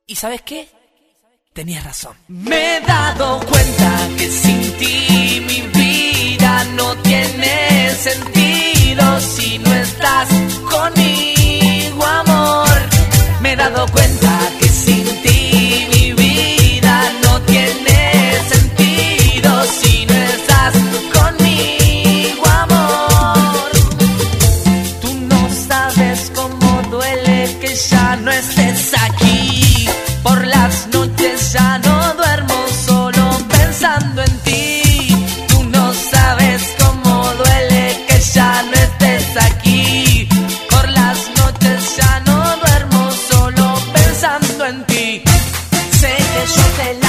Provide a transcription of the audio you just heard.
¿Y sabes qué? Tenías razón. Me he dado cuenta que sin ti mi vida no tiene sentido si no estás conmigo, amor. Me he dado cuenta que sin ti mi vida no tiene sentido si no estás conmigo, amor. Tú no sabes cómo duele que ya no estés aquí. Por las noches ya no duermo solo pensando en ti. Tú no sabes cómo duele que ya no estés aquí. Por las noches ya no duermo solo pensando en ti. Sé que yo te la